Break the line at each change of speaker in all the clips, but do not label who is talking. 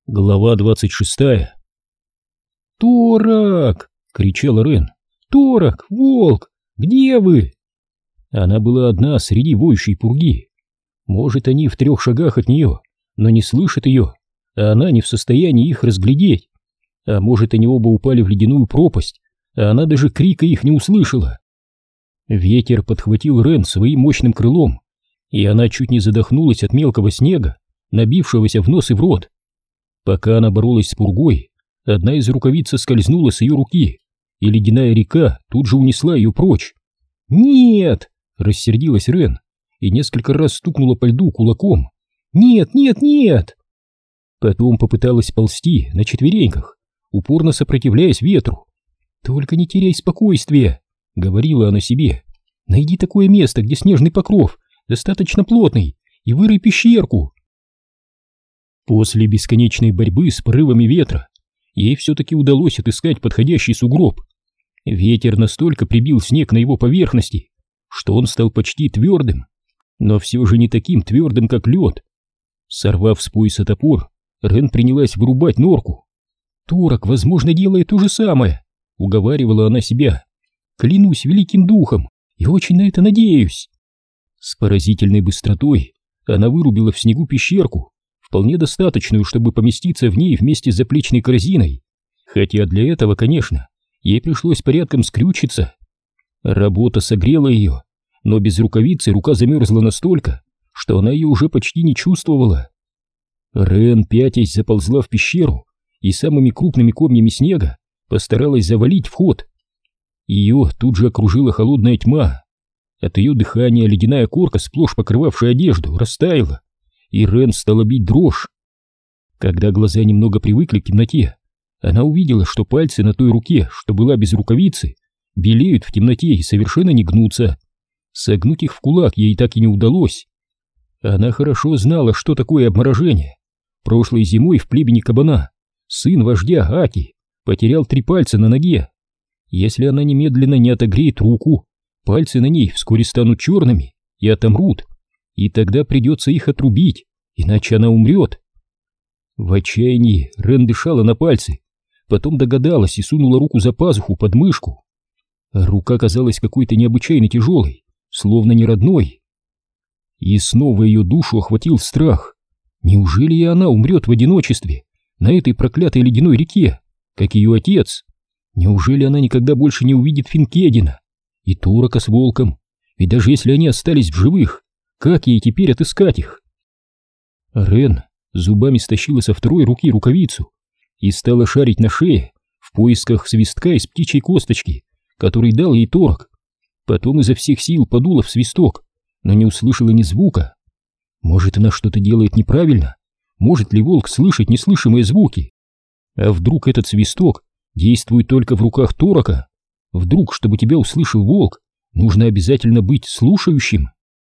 Глава 26. «Торак!» — кричал Рен. «Торак! Волк! Где вы?» Она была одна среди воющей пурги. Может, они в 3 шагах от нее, но не слышат ее, а она не в состоянии их разглядеть. А может, они оба упали в ледяную пропасть, а она даже крика их не услышала. Ветер подхватил Рен своим мощным крылом, и она чуть не задохнулась от мелкого снега, набившегося в нос и в рот. Пока она боролась с пургой, одна из рукавиц соскользнула с ее руки, и ледяная река тут же унесла ее прочь. «Нет!» — рассердилась Рен и несколько раз стукнула по льду кулаком. «Нет, нет, нет!» Потом попыталась ползти на четвереньках, упорно сопротивляясь ветру. «Только не теряй спокойствия!» — говорила она себе. «Найди такое место, где снежный покров достаточно плотный, и вырой пещерку!» После бесконечной борьбы с порывами ветра ей все-таки удалось отыскать подходящий сугроб. Ветер настолько прибил снег на его поверхности, что он стал почти твердым, но все же не таким твердым, как лед. Сорвав с пояса топор, Рен принялась вырубать норку. «Торак, возможно, делает то же самое», — уговаривала она себя. «Клянусь великим духом и очень на это надеюсь». С поразительной быстротой она вырубила в снегу пещерку, вполне достаточную, чтобы поместиться в ней вместе с заплечной корзиной, хотя для этого, конечно, ей пришлось порядком скрючиться. Работа согрела ее, но без рукавицы рука замерзла настолько, что она ее уже почти не чувствовала. Рен, пятясь, заползла в пещеру и самыми крупными комьями снега постаралась завалить вход. Ее тут же окружила холодная тьма. От ее дыхания ледяная корка, сплошь покрывавшая одежду, растаяла, и Рен стала бить дрожь. Когда глаза немного привыкли к темноте, она увидела, что пальцы на той руке, что была без рукавицы, белеют в темноте и совершенно не гнутся. Согнуть их в кулак ей так и не удалось. Она хорошо знала, что такое обморожение. Прошлой зимой в племени кабана сын вождя Аки потерял 3 пальца на ноге. Если она немедленно не отогреет руку, пальцы на ней вскоре станут черными и отомрут, и тогда придется их отрубить, иначе она умрет. В отчаянии Рен дышала на пальцы, потом догадалась и сунула руку за пазуху под мышку. Рука казалась какой-то необычайно тяжелой, словно не родной. И снова ее душу охватил страх. Неужели и она умрет в одиночестве на этой проклятой ледяной реке, как ее отец? Неужели она никогда больше не увидит Финкедина и Торака с волком? Ведь даже если они остались в живых, как ей теперь отыскать их? Рен зубами стащила со второй руки рукавицу и стала шарить на шее в поисках свистка из птичьей косточки, который дал ей Торак. Потом изо всех сил подула в свисток, но не услышала ни звука. Может, она что-то делает неправильно? Может ли волк слышать неслышимые звуки? А вдруг этот свисток действует только в руках Торака? Вдруг, чтобы тебя услышал волк, нужно обязательно быть слушающим?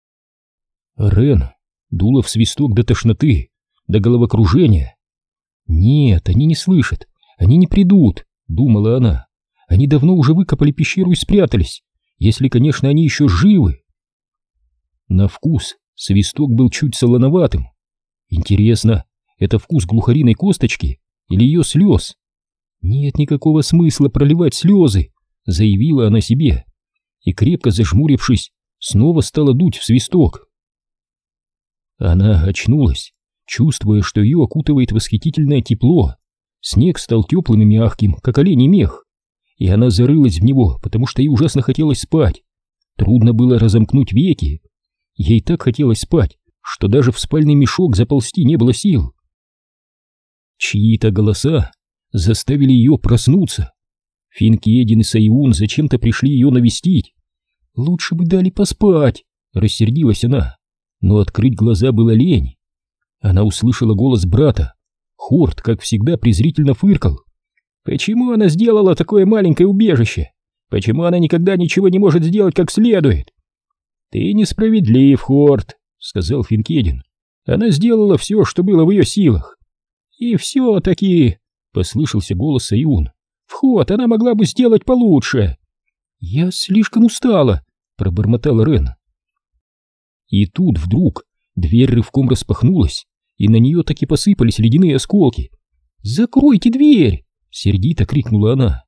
Рен дула в свисток до тошноты, до головокружения. «Нет, они не слышат, они не придут», — думала она. «Они давно уже выкопали пещеру и спрятались, если, конечно, они еще живы». На вкус свисток был чуть солоноватым. Интересно, это вкус глухариной косточки или ее слез? «Нет никакого смысла проливать слезы», — заявила она себе, и, крепко зажмурившись, снова стала дуть в свисток. Она очнулась, чувствуя, что ее окутывает восхитительное тепло. Снег стал теплым и мягким, как оленей мех, и она зарылась в него, потому что ей ужасно хотелось спать. Трудно было разомкнуть веки. Ей так хотелось спать, что даже в спальный мешок заползти не было сил. Чьи-то голоса заставили ее проснуться. Финкедин и Сайун зачем-то пришли ее навестить. «Лучше бы дали поспать», — рассердилась она, но открыть глаза было лень. Она услышала голос брата. Хорт, как всегда, презрительно фыркал. «Почему она сделала такое маленькое убежище? Почему она никогда ничего не может сделать как следует?» «Ты несправедлив, Хорт», — сказал Финкедин. «Она сделала все, что было в ее силах». «И все-таки», — послышался голос Сайун, — «вход она могла бы сделать получше». «Я слишком устала», — пробормотала Рен. И тут вдруг дверь рывком распахнулась, и на нее таки посыпались ледяные осколки, «Закройте дверь!» — сердито крикнула она.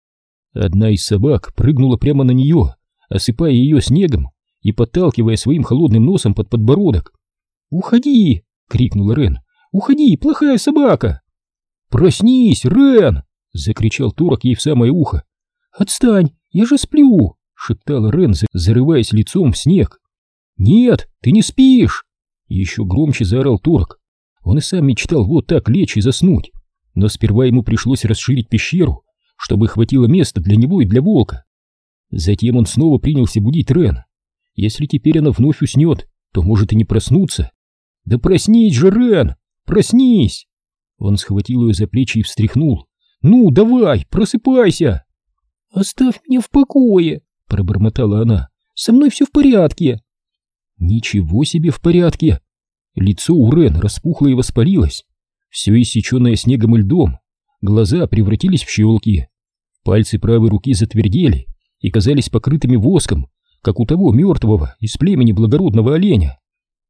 Одна из собак прыгнула прямо на нее, осыпая ее снегом и подталкивая своим холодным носом под подбородок. «Уходи!» — крикнула Рен. «Уходи, плохая собака!» «Проснись, Рен!» — закричал Торок ей в самое ухо. «Отстань, я же сплю!» — шептала Рен, зарываясь лицом в снег. «Нет, ты не спишь!» — еще громче заорал Торок. Он и сам мечтал вот так лечь и заснуть, но сперва ему пришлось расширить пещеру, чтобы хватило места для него и для волка. Затем он снова принялся будить Рен. Если теперь она вновь уснет, то может и не проснуться. «Да проснись же, Рен! Проснись!» Он схватил ее за плечи и встряхнул. «Ну, давай, просыпайся!» «Оставь меня в покое!» — пробормотала она. «Со мной все в порядке!» «Ничего себе в порядке!» Лицо у Рен распухло и воспалилось. Все иссеченное снегом и льдом. Глаза превратились в щелки. Пальцы правой руки затвердели и казались покрытыми воском, как у того мертвого из племени благородного оленя.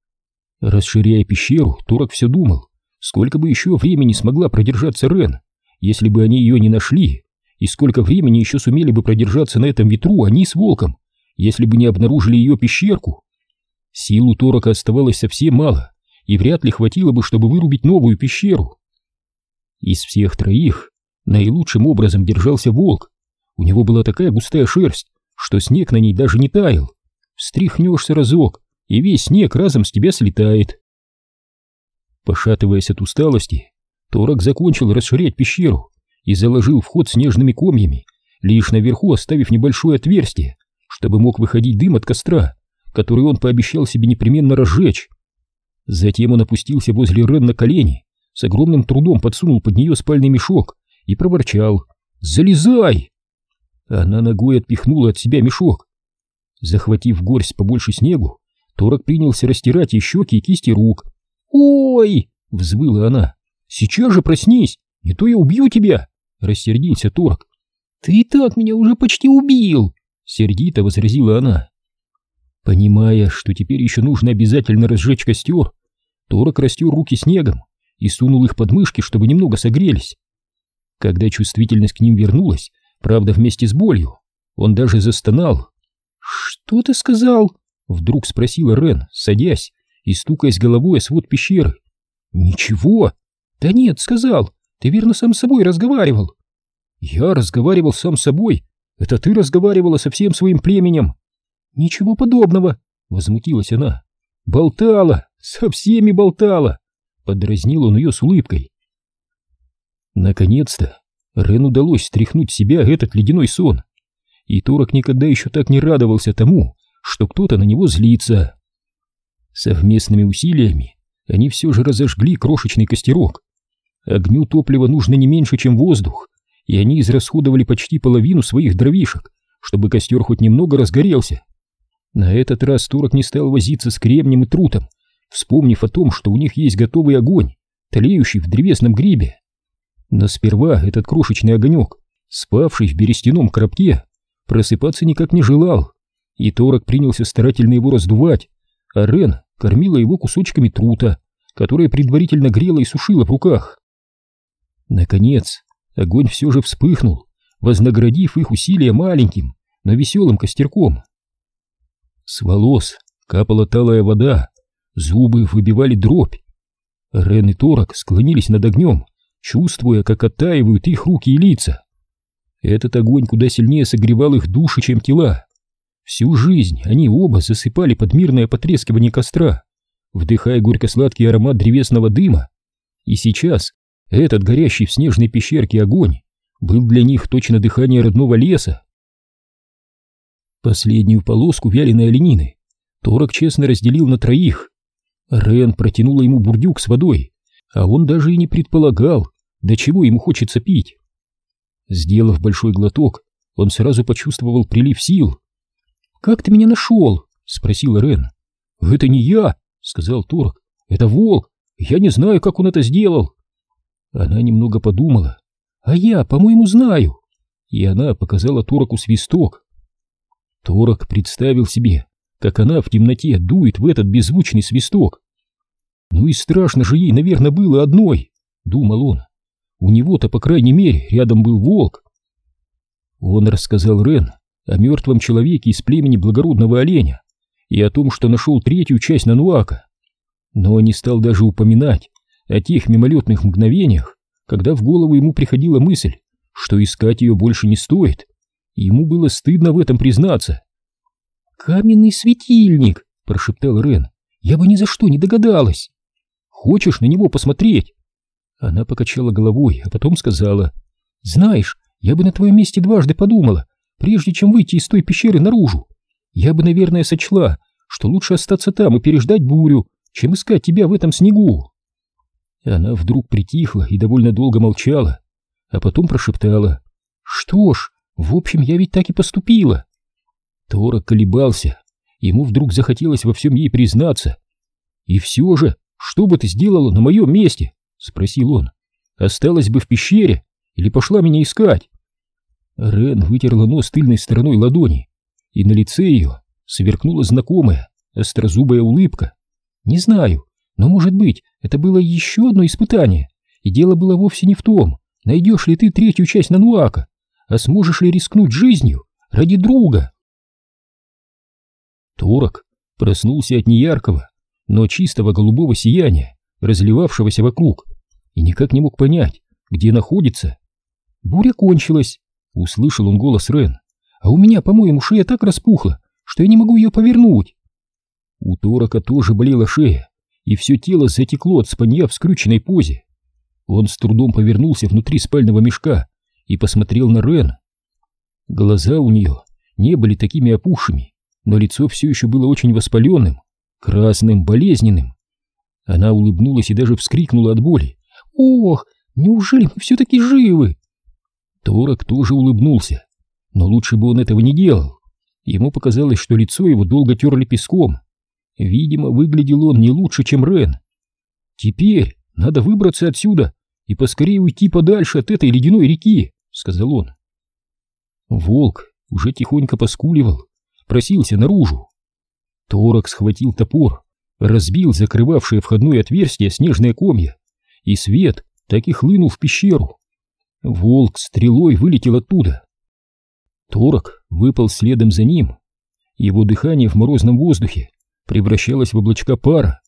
Расширяя пещеру, Торок все думал, сколько бы еще времени смогла продержаться Рен, если бы они ее не нашли, и сколько времени еще сумели бы продержаться на этом ветру они с волком, если бы не обнаружили ее пещерку. Сил у Торока оставалось совсем мало, и вряд ли хватило бы, чтобы вырубить новую пещеру. Из всех троих наилучшим образом держался волк. У него была такая густая шерсть, что снег на ней даже не таял. Встряхнешься разок, и весь снег разом с тебя слетает. Пошатываясь от усталости, Торок закончил расширять пещеру и заложил вход снежными комьями, лишь наверху оставив небольшое отверстие, чтобы мог выходить дым от костра, который он пообещал себе непременно разжечь. Затем он опустился возле Рен на колени, с огромным трудом подсунул под нее спальный мешок и проворчал: «Залезай!» Она ногой отпихнула от себя мешок. Захватив горсть побольше снегу, Торок принялся растирать ей щеки и кисти рук. «Ой!» — взвыла она. «Сейчас же проснись, не то я убью тебя!» — рассердился Торок. «Ты и так меня уже почти убил!» — сердито возразила она. Понимая, что теперь еще нужно обязательно разжечь костер, Торок растер руки снегом и сунул их под мышки, чтобы немного согрелись. Когда чувствительность к ним вернулась, правда вместе с болью, он даже застонал. «Что ты сказал?» — вдруг спросила Рен, садясь и стукаясь головой о свод пещеры. «Ничего!» «Да нет, сказал, ты верно сам с собой разговаривал». «Я разговаривал сам с собой? Это ты разговаривала со всем своим племенем?» «Ничего подобного!» — возмутилась она. «Болтала! Со всеми болтала!» — подразнил он ее с улыбкой. Наконец-то Рен удалось стряхнуть с себя этот ледяной сон, и Торок никогда еще так не радовался тому, что кто-то на него злится. Совместными усилиями они все же разожгли крошечный костерок. Огню топлива нужно не меньше, чем воздух, и они израсходовали почти половину своих дровишек, чтобы костер хоть немного разгорелся. На этот раз Торок не стал возиться с кремнем и трутом, вспомнив о том, что у них есть готовый огонь, тлеющий в древесном грибе. Но сперва этот крошечный огонек, спавший в берестяном коробке, просыпаться никак не желал, и Торок принялся старательно его раздувать, а Рен кормила его кусочками трута, которое предварительно грела и сушила в руках. Наконец, огонь все же вспыхнул, вознаградив их усилия маленьким, но веселым костерком. С волос капала талая вода, зубы выбивали дробь. Рен и Торок склонились над огнем, чувствуя, как оттаивают их руки и лица. Этот огонь куда сильнее согревал их души, чем тела. Всю жизнь они оба засыпали под мирное потрескивание костра, вдыхая горько-сладкий аромат древесного дыма. И сейчас этот горящий в снежной пещерке огонь был для них точно дыхание родного леса. Последнюю полоску вяленой оленины Торок честно разделил на троих. Рен протянула ему бурдюк с водой, а он даже и не предполагал, до чего ему хочется пить. Сделав большой глоток, он сразу почувствовал прилив сил. «Как ты меня нашел?» — спросила Рен. «Это не я», — сказал Торок. «Это волк. Я не знаю, как он это сделал». Она немного подумала. «А я, по-моему, знаю». И она показала Тороку свисток. Торок представил себе, как она в темноте дует в этот беззвучный свисток. «Ну и страшно же ей, наверное, было одной», — думал он. у него-то, по крайней мере, рядом был волк. Он рассказал Рен о мертвом человеке из племени благородного оленя и о том, что нашел третью часть Нануака, но не стал даже упоминать о тех мимолетных мгновениях, когда в голову ему приходила мысль, что искать ее больше не стоит. Ему было стыдно в этом признаться. «Каменный светильник!» — прошептал Рен. «Я бы ни за что не догадалась! Хочешь на него посмотреть?» Она покачала головой, а потом сказала: «Знаешь, я бы на твоем месте дважды подумала, прежде чем выйти из той пещеры наружу. Я бы, наверное, сочла, что лучше остаться там и переждать бурю, чем искать тебя в этом снегу». Она вдруг притихла и довольно долго молчала, а потом прошептала: «Что ж, в общем, я ведь так и поступила». Торок колебался, ему вдруг захотелось во всем ей признаться. «И все же, что бы ты сделала на моем месте?» — спросил он. «Осталась бы в пещере или пошла меня искать?» Рен вытерла нос тыльной стороной ладони, и на лице ее сверкнула знакомая острозубая улыбка. «Не знаю, но, может быть, это было еще одно испытание, и дело было вовсе не в том, найдешь ли ты третью часть Нануака, а сможешь ли рискнуть жизнью ради друга». Торок проснулся от неяркого, но чистого голубого сияния, разливавшегося вокруг, и никак не мог понять, где находится. «Буря кончилась», — услышал он голос Рен, «а у меня, по-моему, шея так распухла, что я не могу ее повернуть». У Торока тоже болела шея, и все тело затекло от спанья в скрюченной позе. Он с трудом повернулся внутри спального мешка и посмотрел на Рен. Глаза у нее не были такими опухшими, но лицо все еще было очень воспаленным, красным, болезненным. Она улыбнулась и даже вскрикнула от боли. «Ох, неужели мы все-таки живы?» Торок тоже улыбнулся, но лучше бы он этого не делал. Ему показалось, что лицо его долго терли песком. Видимо, выглядел он не лучше, чем Рен. «Теперь надо выбраться отсюда и поскорее уйти подальше от этой ледяной реки», — сказал он. Волк уже тихонько поскуливал, просился наружу. Торок схватил топор, разбил закрывавшее входное отверстие снежные комья, и свет так и хлынул в пещеру. Волк стрелой вылетел оттуда. Торок выпал следом за ним. Его дыхание в морозном воздухе превращалось в облачка пара.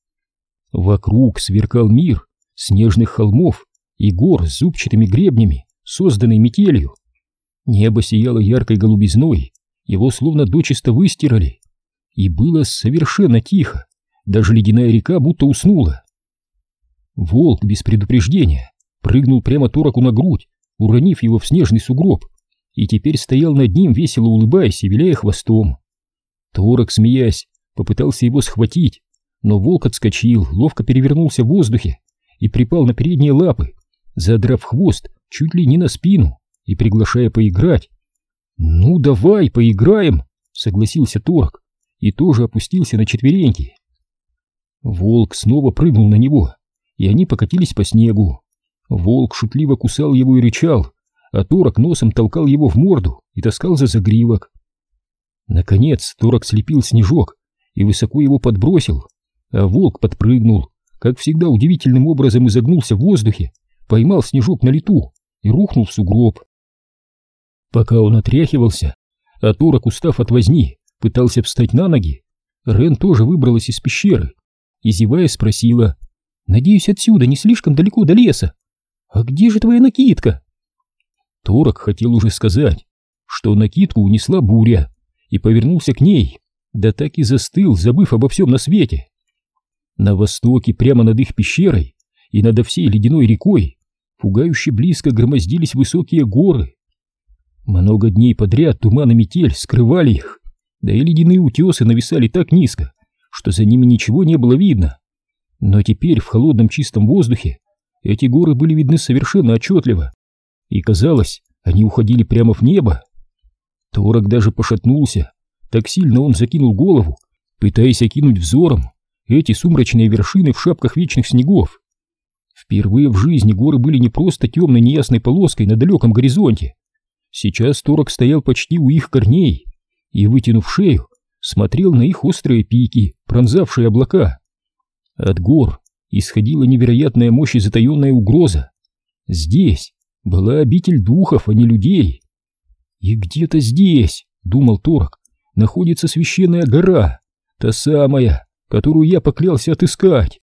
Вокруг сверкал мир снежных холмов и гор с зубчатыми гребнями, созданный метелью. Небо сияло яркой голубизной, его словно дочисто выстирали. И было совершенно тихо, даже ледяная река будто уснула. Волк без предупреждения прыгнул прямо Тороку на грудь, уронив его в снежный сугроб, и теперь стоял над ним, весело улыбаясь и виляя хвостом. Торок, смеясь, попытался его схватить, но волк отскочил, ловко перевернулся в воздухе и припал на передние лапы, задрав хвост чуть ли не на спину и приглашая поиграть. «Ну давай, поиграем!» — согласился Торок и тоже опустился на четвереньки. Волк снова прыгнул на него, и они покатились по снегу. Волк шутливо кусал его и рычал, а Торок носом толкал его в морду и таскал за загривок. Наконец Торок слепил снежок и высоко его подбросил, а волк подпрыгнул, как всегда удивительным образом изогнулся в воздухе, поймал снежок на лету и рухнул в сугроб. Пока он отряхивался, а Торок, устав от возни, пытался встать на ноги, Рен тоже выбралась из пещеры и, зевая, спросила: «Надеюсь, отсюда не слишком далеко до леса? А где же твоя накидка?» Торок хотел уже сказать, что накидку унесла буря, и повернулся к ней, да так и застыл, забыв обо всем на свете. На востоке, прямо над их пещерой и над всей ледяной рекой, пугающе близко громоздились высокие горы. Много дней подряд туман и метель скрывали их, да и ледяные утесы нависали так низко, что за ними ничего не было видно. Но теперь в холодном чистом воздухе эти горы были видны совершенно отчетливо, и казалось, они уходили прямо в небо. Торок даже пошатнулся, так сильно он закинул голову, пытаясь окинуть взором эти сумрачные вершины в шапках вечных снегов. Впервые в жизни горы были не просто темной неясной полоской на далеком горизонте. Сейчас Торок стоял почти у их корней и, вытянув шею, смотрел на их острые пики, пронзавшие облака. От гор исходила невероятная мощь и затаенная угроза. Здесь была обитель духов, а не людей. И где-то здесь, думал Торг, находится священная гора, та самая, которую я поклялся отыскать.